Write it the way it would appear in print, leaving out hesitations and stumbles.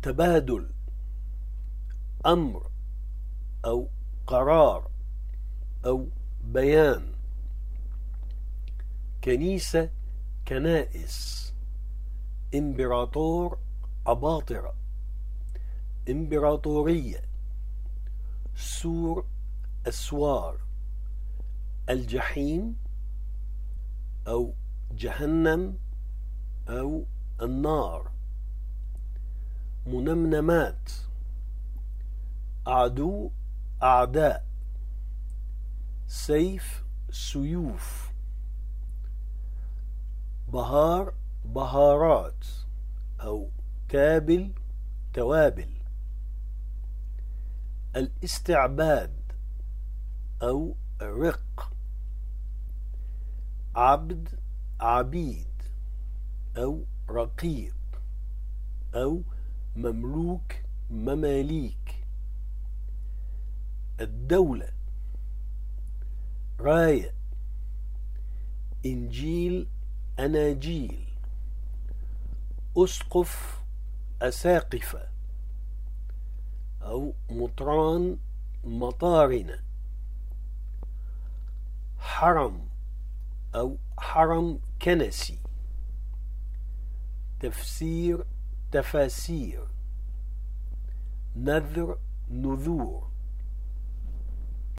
تبادل، أمر أو قرار أو بيان. كنيسة، كنائس. إمبراطور، أباطرة. إمبراطورية. سور، أسوار. الجحيم أو جهنم أو النار. منمنمات. عدو، أعداء. سيف، سيوف. بهار، بهارات أو كابل، توابل. الاستعباد أو رق. عبد، عبيد أو رقيق أو مملوك، مماليك. الدولة، راية. إنجيل، أناجيل. أسقف، أساقفة أو مطران، مطارنة. حرم أو حرم كنسي. تفسير، تفاسير. نذر، نذور.